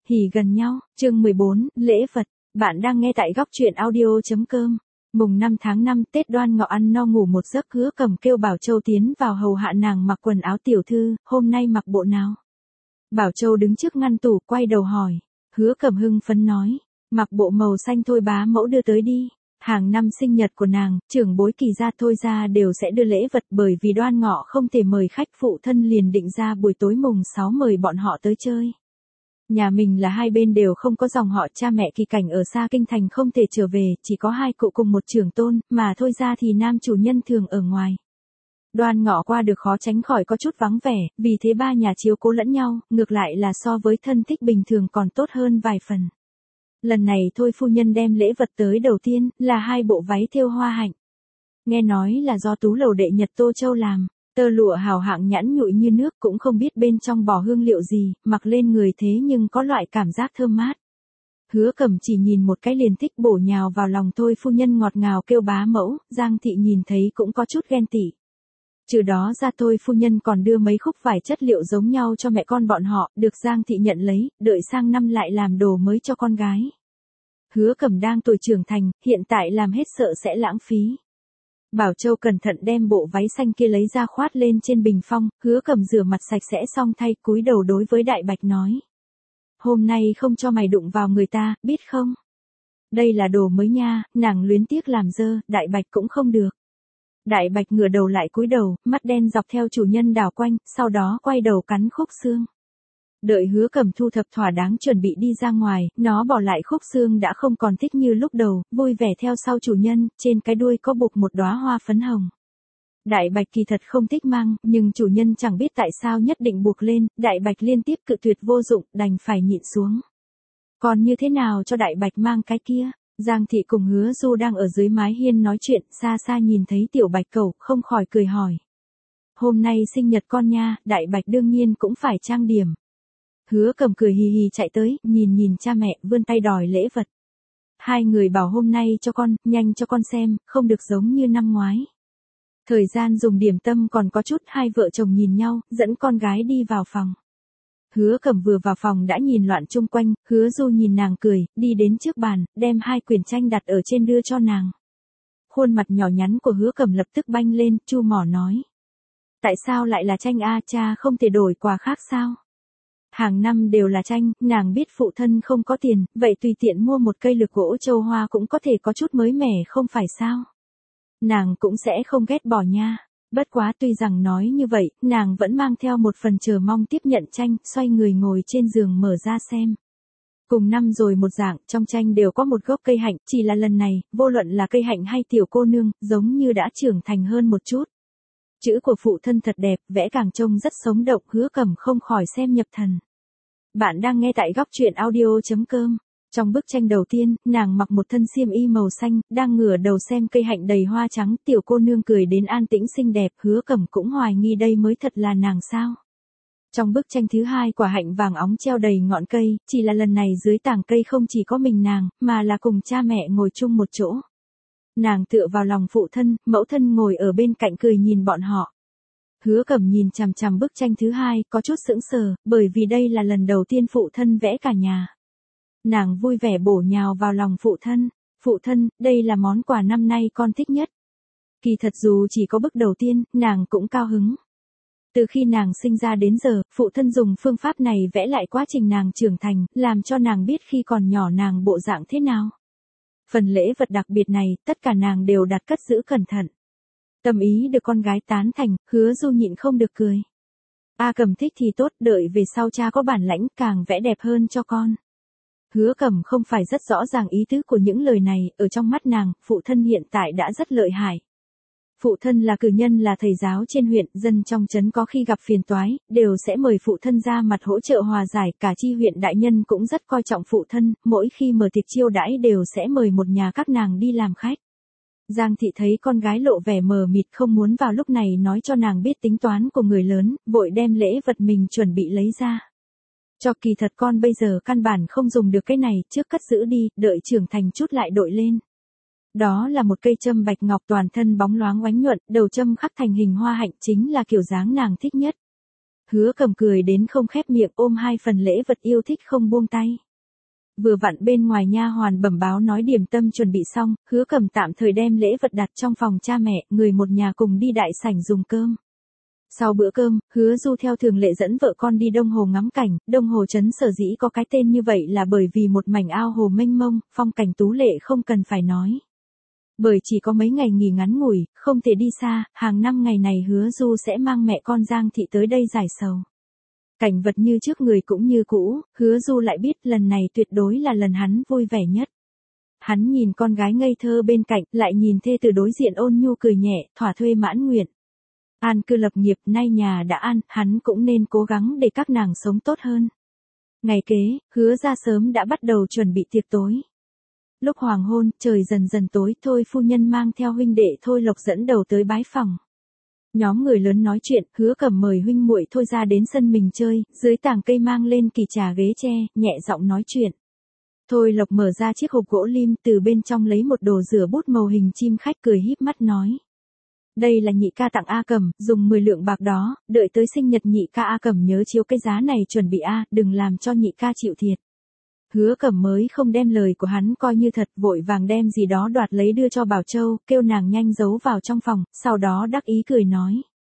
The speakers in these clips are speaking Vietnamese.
hỉ gần nhau, chương 14, lễ vật. Bạn đang nghe tại góc truyện audio.com. Mùng 5 tháng 5 Tết Đoan Ngọ ăn no ngủ một giấc, Hứa Cầm kêu Bảo Châu tiến vào hầu hạ nàng mặc quần áo. Tiểu thư, hôm nay mặc bộ nào? Bảo Châu đứng trước ngăn tủ quay đầu hỏi. Hứa Cầm hưng phấn nói, mặc bộ màu xanh thôi, bá mẫu đưa tới đi. Hàng năm sinh nhật của nàng, trưởng bối Kỳ gia Thôi gia đều sẽ đưa lễ vật, bởi vì Đoan Ngọ không thể mời khách, phụ thân liền định ra buổi tối mùng 6 mời bọn họ tới chơi. Nhà mình là hai bên đều không có dòng họ, cha mẹ Kỳ Cảnh ở xa kinh thành không thể trở về, chỉ có hai cụ cùng một trưởng tôn, mà Thôi gia thì nam chủ nhân thường ở ngoài. Đoan Ngọ qua được khó tránh khỏi có chút vắng vẻ, vì thế ba nhà chiếu cố lẫn nhau, ngược lại là so với thân thích bình thường còn tốt hơn vài phần. Lần này Thôi phu nhân đem lễ vật tới đầu tiên, là hai bộ váy thêu hoa hạnh. Nghe nói là do tú lầu đệ Nhật Tô Châu làm, tơ lụa hào hạng nhẵn nhụi như nước, cũng không biết bên trong bỏ hương liệu gì, mặc lên người thế nhưng có loại cảm giác thơm mát. Hứa Cầm chỉ nhìn một cái liền thích, bổ nhào vào lòng Thôi phu nhân ngọt ngào kêu bá mẫu. Giang thị nhìn thấy cũng có chút ghen tị. Trừ đó ra Thôi phu nhân còn đưa mấy khúc vải chất liệu giống nhau cho mẹ con bọn họ, được Giang thị nhận lấy, đợi sang năm lại làm đồ mới cho con gái. Hứa Cầm đang tuổi trưởng thành, hiện tại làm hết sợ sẽ lãng phí. Bảo Châu cẩn thận đem bộ váy xanh kia lấy ra khoát lên trên bình phong. Hứa Cầm rửa mặt sạch sẽ xong thay, cúi đầu đối với Đại Bạch nói. Hôm nay không cho mày đụng vào người ta, biết không? Đây là đồ mới nha, nàng luyến tiếc làm dơ, Đại Bạch cũng không được. Đại Bạch ngửa đầu lại cúi đầu, mắt đen dọc theo chủ nhân đảo quanh, sau đó quay đầu cắn khúc xương. Đợi Hứa Cầm thu thập thỏa đáng chuẩn bị đi ra ngoài, nó bỏ lại khúc xương đã không còn thích như lúc đầu, vui vẻ theo sau chủ nhân, trên cái đuôi có buộc một đóa hoa phấn hồng. Đại Bạch kỳ thật không thích mang, nhưng chủ nhân chẳng biết tại sao nhất định buộc lên, Đại Bạch liên tiếp cự tuyệt vô dụng, đành phải nhịn xuống. Còn như thế nào cho Đại Bạch mang cái kia? Giang thị cùng Hứa Du đang ở dưới mái hiên nói chuyện, xa xa nhìn thấy tiểu Bạch cẩu, không khỏi cười hỏi. Hôm nay sinh nhật con nha, Đại Bạch đương nhiên cũng phải trang điểm. Hứa Cầm cười hì hì chạy tới, nhìn cha mẹ, vươn tay đòi lễ vật. Hai người bảo hôm nay cho con, nhanh cho con xem, không được giống như năm ngoái. Thời gian dùng điểm tâm còn có chút, hai vợ chồng nhìn nhau, dẫn con gái đi vào phòng. Hứa Cầm vừa vào phòng đã nhìn loạn chung quanh, Hứa Du nhìn nàng cười, đi đến trước bàn, đem hai quyển tranh đặt ở trên đưa cho nàng. Khuôn mặt nhỏ nhắn của Hứa Cầm lập tức banh lên, chu mỏ nói. Tại sao lại là tranh a, cha không thể đổi quà khác sao? Hàng năm đều là tranh, nàng biết phụ thân không có tiền, vậy tùy tiện mua một cây lược gỗ châu hoa cũng có thể có chút mới mẻ không phải sao? Nàng cũng sẽ không ghét bỏ nha. Bất quá tuy rằng nói như vậy, nàng vẫn mang theo một phần chờ mong tiếp nhận tranh, xoay người ngồi trên giường mở ra xem. Cùng năm rồi một dạng, trong tranh đều có một gốc cây hạnh, chỉ là lần này, vô luận là cây hạnh hay tiểu cô nương, giống như đã trưởng thành hơn một chút. Chữ của phụ thân thật đẹp, vẽ càng trông rất sống động, Hứa Cầm không khỏi xem nhập thần. Bạn đang nghe tại góc truyện audio.com. Trong bức tranh đầu tiên, nàng mặc một thân xiêm y màu xanh, đang ngửa đầu xem cây hạnh đầy hoa trắng, tiểu cô nương cười đến an tĩnh xinh đẹp, Hứa Cầm cũng hoài nghi đây mới thật là nàng sao. Trong bức tranh thứ hai, quả hạnh vàng óng treo đầy ngọn cây, chỉ là lần này dưới tàng cây không chỉ có mình nàng, mà là cùng cha mẹ ngồi chung một chỗ. Nàng tựa vào lòng phụ thân, mẫu thân ngồi ở bên cạnh cười nhìn bọn họ. Hứa Cầm nhìn chằm chằm bức tranh thứ hai, có chút sững sờ, bởi vì đây là lần đầu tiên phụ thân vẽ cả nhà. Nàng vui vẻ bổ nhào vào lòng phụ thân. Phụ thân, đây là món quà năm nay con thích nhất. Kỳ thật dù chỉ có bức đầu tiên, nàng cũng cao hứng. Từ khi nàng sinh ra đến giờ, phụ thân dùng phương pháp này vẽ lại quá trình nàng trưởng thành, làm cho nàng biết khi còn nhỏ nàng bộ dạng thế nào. Phần lễ vật đặc biệt này, tất cả nàng đều đặt cất giữ cẩn thận. Tâm ý được con gái tán thành, Hứa Du nhịn không được cười. A Cầm thích thì tốt, đợi về sau cha có bản lãnh càng vẽ đẹp hơn cho con. Hứa Cầm không phải rất rõ ràng ý tứ của những lời này, ở trong mắt nàng, phụ thân hiện tại đã rất lợi hại. Phụ thân là cử nhân, là thầy giáo trên huyện, dân trong trấn có khi gặp phiền toái, đều sẽ mời phụ thân ra mặt hỗ trợ hòa giải, cả chi huyện đại nhân cũng rất coi trọng phụ thân, mỗi khi mở tiệc chiêu đãi đều sẽ mời một nhà các nàng đi làm khách. Giang thị thấy con gái lộ vẻ mờ mịt không muốn vào lúc này nói cho nàng biết tính toán của người lớn, vội đem lễ vật mình chuẩn bị lấy ra. Cho kỳ thật con bây giờ căn bản không dùng được cái này, trước cất giữ đi, đợi trưởng thành chút lại đội lên. Đó là một cây châm bạch ngọc toàn thân bóng loáng oánh nhuận, đầu châm khắc thành hình hoa hạnh, chính là kiểu dáng nàng thích nhất. Hứa Cầm cười đến không khép miệng ôm hai phần lễ vật yêu thích không buông tay. Vừa vặn bên ngoài nha hoàn bẩm báo nói điểm tâm chuẩn bị xong, Hứa Cầm tạm thời đem lễ vật đặt trong phòng cha mẹ, người một nhà cùng đi đại sảnh dùng cơm. Sau bữa cơm, Hứa Du theo thường lệ dẫn vợ con đi Đông Hồ ngắm cảnh, Đông Hồ trấn sở dĩ có cái tên như vậy là bởi vì một mảnh ao hồ mênh mông, phong cảnh tú lệ không cần phải nói. Bởi chỉ có mấy ngày nghỉ ngắn ngủi, không thể đi xa, hàng năm ngày này Hứa Du sẽ mang mẹ con Giang Thị tới đây giải sầu. Cảnh vật như trước người cũng như cũ, Hứa Du lại biết lần này tuyệt đối là lần hắn vui vẻ nhất. Hắn nhìn con gái ngây thơ bên cạnh, lại nhìn thê từ đối diện ôn nhu cười nhẹ, thỏa thuê mãn nguyện. An cư lập nghiệp, nay nhà đã an, hắn cũng nên cố gắng để các nàng sống tốt hơn. Ngày kế, Hứa ra sớm đã bắt đầu chuẩn bị tiệc tối. Lúc hoàng hôn, trời dần dần tối, Thôi phu nhân mang theo huynh đệ Thôi Lộc dẫn đầu tới bái phòng. Nhóm người lớn nói chuyện, Hứa Cầm mời huynh muội Thôi ra đến sân mình chơi, dưới tàng cây mang lên kỳ trà ghế tre, nhẹ giọng nói chuyện. Thôi Lộc mở ra chiếc hộp gỗ lim, từ bên trong lấy một đồ rửa bút màu hình chim khách, cười híp mắt nói. Đây là nhị ca tặng A Cầm, dùng 10 lượng bạc đó, đợi tới sinh nhật nhị ca A Cầm nhớ chiếu cái giá này chuẩn bị A, đừng làm cho nhị ca chịu thiệt. Hứa Cầm mới không đem lời của hắn coi như thật, vội vàng đem gì đó đoạt lấy đưa cho Bảo Châu, kêu nàng nhanh giấu vào trong phòng, sau đó đắc ý cười nói.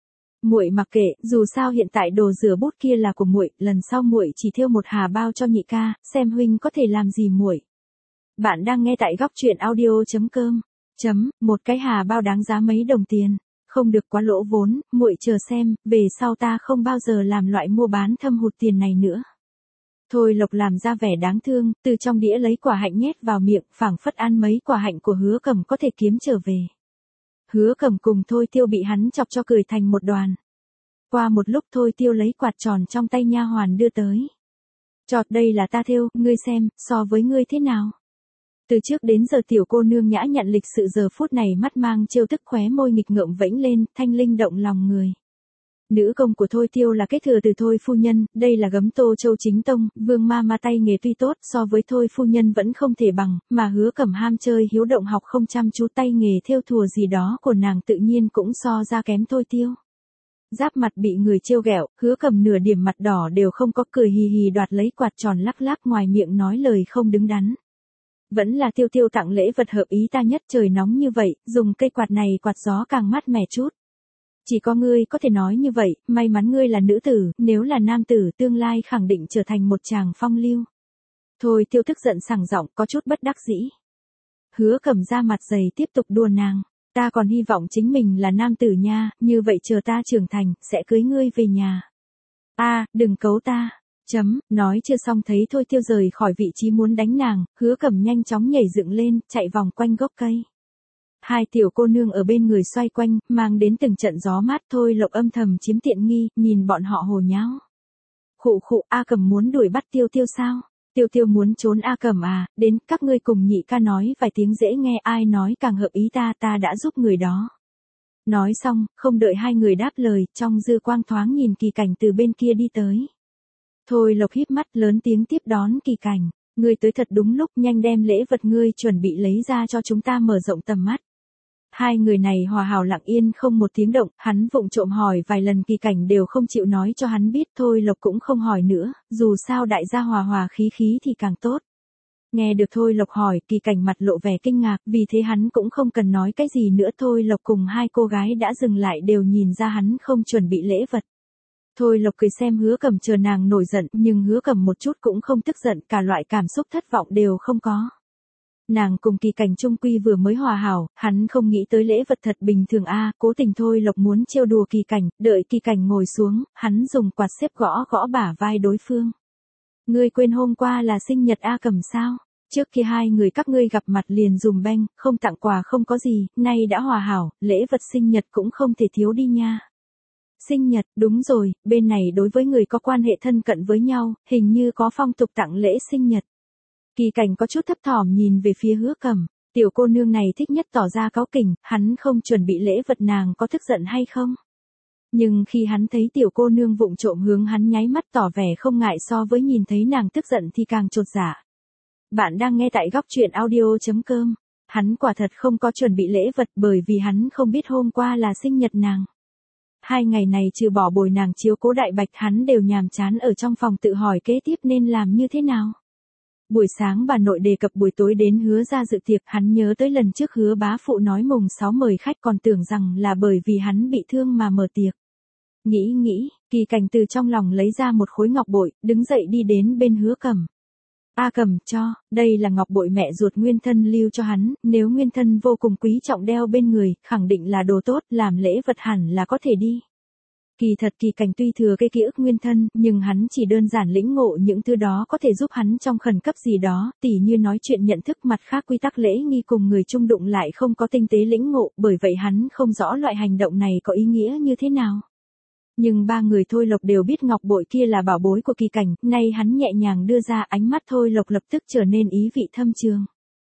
Muội mặc kệ, dù sao hiện tại đồ rửa bút kia là của muội, lần sau muội chỉ thêu một hà bao cho nhị ca, xem huynh có thể làm gì muội. Bạn đang nghe tại góc truyện audio.com. Một cái hà bao đáng giá mấy đồng tiền, không được quá lỗ vốn, muội chờ xem, về sau ta không bao giờ làm loại mua bán thâm hụt tiền này nữa. Thôi Lộc làm ra vẻ đáng thương, từ trong đĩa lấy quả hạnh nhét vào miệng, phảng phất ăn mấy quả hạnh của Hứa Cầm có thể kiếm trở về. Hứa Cầm cùng Thôi Tiêu bị hắn chọc cho cười thành một đoàn. Qua một lúc Thôi Tiêu lấy quạt tròn trong tay nha hoàn đưa tới. Chọt, đây là ta thêu, ngươi xem, so với ngươi thế nào? Từ trước đến giờ tiểu cô nương nhã nhặn lịch sự giờ phút này mắt mang trêu tức, khóe môi nghịch ngợm vẫy lên, thanh linh động lòng người. Nữ công của Thôi Tiêu là kế thừa từ Thôi phu nhân, đây là gấm Tô Châu chính tông, Vương ma tay nghề tuy tốt, so với Thôi phu nhân vẫn không thể bằng, mà Hứa Cầm ham chơi hiếu động học không chăm chú, tay nghề thêu thùa gì đó của nàng tự nhiên cũng so ra kém Thôi Tiêu. Giáp mặt bị người trêu ghẹo, Hứa Cầm nửa điểm mặt đỏ đều không có, cười hì hì đoạt lấy quạt tròn lắc lắc, ngoài miệng nói lời không đứng đắn. Vẫn là Tiêu Tiêu tặng lễ vật hợp ý ta nhất, trời nóng như vậy, dùng cây quạt này quạt gió càng mát mẻ chút. Chỉ có ngươi có thể nói như vậy, may mắn ngươi là nữ tử, nếu là nam tử tương lai khẳng định trở thành một chàng phong lưu. Thôi Tiêu tức giận sảng giọng, có chút bất đắc dĩ. Hứa Cầm ra mặt dày tiếp tục đùa nàng, ta còn hy vọng chính mình là nam tử nha, như vậy chờ ta trưởng thành, sẽ cưới ngươi về nhà. Đừng cấu ta. Nói chưa xong thấy Thôi Tiêu rời khỏi vị trí muốn đánh nàng, Hứa Cầm nhanh chóng nhảy dựng lên, chạy vòng quanh gốc cây. Hai tiểu cô nương ở bên người xoay quanh, mang đến từng trận gió mát. Thôi Lộc âm thầm chiếm tiện nghi, nhìn bọn họ hồ nháo. Khụ khụ, A Cầm muốn đuổi bắt Tiêu Tiêu sao? Tiêu Tiêu muốn trốn A Cầm à, đến, các ngươi cùng nhị ca nói vài tiếng dễ nghe, ai nói càng hợp ý ta đã giúp người đó. Nói xong, không đợi hai người đáp lời, trong dư quang thoáng nhìn Kỳ Cảnh từ bên kia đi tới. Thôi Lộc híp mắt lớn tiếng tiếp đón Kỳ Cảnh, ngươi tới thật đúng lúc, nhanh đem lễ vật ngươi chuẩn bị lấy ra cho chúng ta mở rộng tầm mắt. Hai người này hòa hảo lặng yên không một tiếng động, hắn vụng trộm hỏi vài lần Kỳ Cảnh đều không chịu nói cho hắn biết, Thôi Lộc cũng không hỏi nữa, dù sao đại gia hòa hòa khí khí thì càng tốt. Nghe được Thôi Lộc hỏi, Kỳ Cảnh mặt lộ vẻ kinh ngạc, vì thế hắn cũng không cần nói cái gì nữa. Thôi Lộc cùng hai cô gái đã dừng lại đều nhìn ra hắn không chuẩn bị lễ vật. Thôi Lộc cười xem Hứa Cầm chờ nàng nổi giận, nhưng Hứa Cầm một chút cũng không tức giận, cả loại cảm xúc thất vọng đều không có. Nàng cùng Kỳ Cảnh chung quy vừa mới hòa hảo, hắn không nghĩ tới lễ vật thật bình thường cố tình Thôi Lộc muốn trêu đùa Kỳ Cảnh, đợi Kỳ Cảnh ngồi xuống, hắn dùng quạt xếp gõ gõ bả vai đối phương. Ngươi quên hôm qua là sinh nhật A Cầm sao? Trước khi hai người các ngươi gặp mặt liền dùm beng, không tặng quà không có gì, nay đã hòa hảo, lễ vật sinh nhật cũng không thể thiếu đi nha. Sinh nhật, đúng rồi, bên này đối với người có quan hệ thân cận với nhau, hình như có phong tục tặng lễ sinh nhật. Kỳ Cảnh có chút thấp thỏm nhìn về phía Hứa Cầm, tiểu cô nương này thích nhất tỏ ra cáu kỉnh, hắn không chuẩn bị lễ vật nàng có tức giận hay không? Nhưng khi hắn thấy tiểu cô nương vụng trộm hướng hắn nháy mắt tỏ vẻ không ngại so với nhìn thấy nàng tức giận thì càng chột dạ. Bạn đang nghe tại góc truyện audio.com. Hắn quả thật không có chuẩn bị lễ vật bởi vì hắn không biết hôm qua là sinh nhật nàng. 2 ngày này trừ bỏ bồi nàng chiếu cố Đại Bạch hắn đều nhàm chán ở trong phòng tự hỏi kế tiếp nên làm như thế nào. Buổi sáng bà nội đề cập buổi tối đến Hứa ra dự tiệc, hắn nhớ tới lần trước Hứa bá phụ nói mùng 6 mời khách, còn tưởng rằng là bởi vì hắn bị thương mà mở tiệc. Nghĩ, Kỳ Cảnh từ trong lòng lấy ra một khối ngọc bội, đứng dậy đi đến bên Hứa Cẩm. A Cẩm, đây là ngọc bội mẹ ruột Nguyên Thân lưu cho hắn, nếu Nguyên Thân vô cùng quý trọng đeo bên người, khẳng định là đồ tốt, làm lễ vật hẳn là có thể đi. Kỳ thật Kỳ Cảnh tuy thừa cái ký ức Nguyên Thân, nhưng hắn chỉ đơn giản lĩnh ngộ những thứ đó có thể giúp hắn trong khẩn cấp gì đó, tỉ như nói chuyện nhận thức, mặt khác quy tắc lễ nghi cùng người chung đụng lại không có tinh tế lĩnh ngộ, bởi vậy hắn không rõ loại hành động này có ý nghĩa như thế nào. Nhưng ba người Thôi Lộc đều biết ngọc bội kia là bảo bối của Kỳ Cảnh, nay hắn nhẹ nhàng đưa ra, ánh mắt Thôi Lộc lập tức trở nên ý vị thâm trường.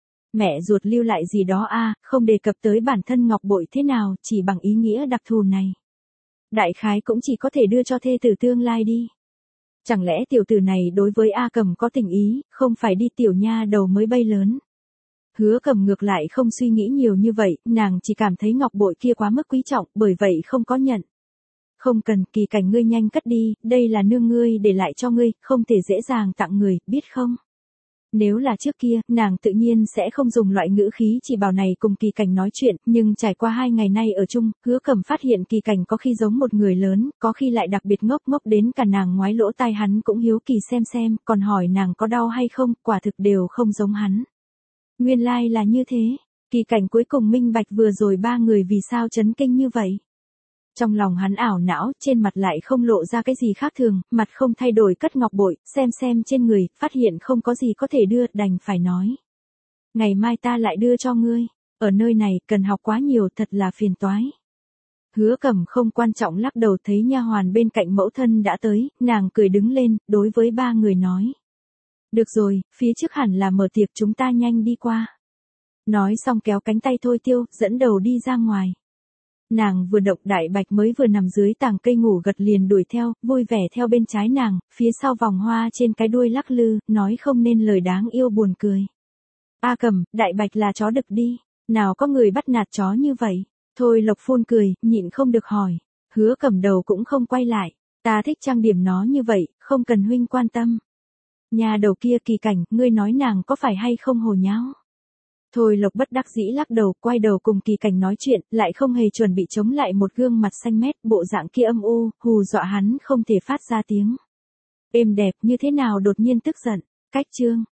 Mẹ ruột lưu lại gì đó không đề cập tới bản thân ngọc bội thế nào, chỉ bằng ý nghĩa đặc thù này. Đại khái cũng chỉ có thể đưa cho thê tử tương lai đi. Chẳng lẽ tiểu tử này đối với A Cẩm có tình ý, không phải đi tiểu nha đầu mới bay lớn. Hứa Cẩm ngược lại không suy nghĩ nhiều như vậy, nàng chỉ cảm thấy ngọc bội kia quá mức quý trọng, bởi vậy không có nhận. Không cần, Kỳ Cảnh ngươi nhanh cất đi, đây là nương ngươi để lại cho ngươi, không thể dễ dàng tặng người, biết không? Nếu là trước kia, nàng tự nhiên sẽ không dùng loại ngữ khí chỉ bảo này cùng Kỳ Cảnh nói chuyện, nhưng trải qua 2 ngày nay ở chung, Hứa Cẩm phát hiện Kỳ Cảnh có khi giống một người lớn, có khi lại đặc biệt ngốc đến cả nàng ngoái lỗ tai hắn cũng hiếu kỳ xem, còn hỏi nàng có đau hay không, quả thực đều không giống hắn. Nguyên lai là như thế, Kỳ Cảnh cuối cùng minh bạch vừa rồi ba người vì sao chấn kinh như vậy. Trong lòng hắn ảo não, trên mặt lại không lộ ra cái gì khác thường, mặt không thay đổi cất ngọc bội, xem trên người, phát hiện không có gì có thể đưa, đành phải nói. Ngày mai ta lại đưa cho ngươi, ở nơi này, cần học quá nhiều, thật là phiền toái. Hứa Cẩm không quan trọng lắc đầu, thấy nha hoàn bên cạnh mẫu thân đã tới, nàng cười đứng lên, đối với ba người nói. Được rồi, phía trước hẳn là mở tiệc, chúng ta nhanh đi qua. Nói xong kéo cánh tay Thôi Tiêu, dẫn đầu đi ra ngoài. Nàng vừa động, Đại Bạch mới vừa nằm dưới tàng cây ngủ gật liền đuổi theo, vui vẻ theo bên trái nàng, phía sau vòng hoa trên cái đuôi lắc lư, nói không nên lời, đáng yêu buồn cười. A Cẩm, Đại Bạch là chó đực đi, nào có người bắt nạt chó như vậy. Thôi Lộc phun cười, nhịn không được hỏi. Hứa Cẩm đầu cũng không quay lại, ta thích trang điểm nó như vậy, không cần huynh quan tâm. Nhà đầu kia, Kỳ Cảnh, ngươi nói nàng có phải hay không hồ nháo? Thôi Lộc bất đắc dĩ lắc đầu, quay đầu cùng Kỳ Cảnh nói chuyện, lại không hề chuẩn bị chống lại một gương mặt xanh mét, bộ dạng kia âm u, hù dọa hắn không thể phát ra tiếng. Êm đẹp như thế nào đột nhiên tức giận, cách chương.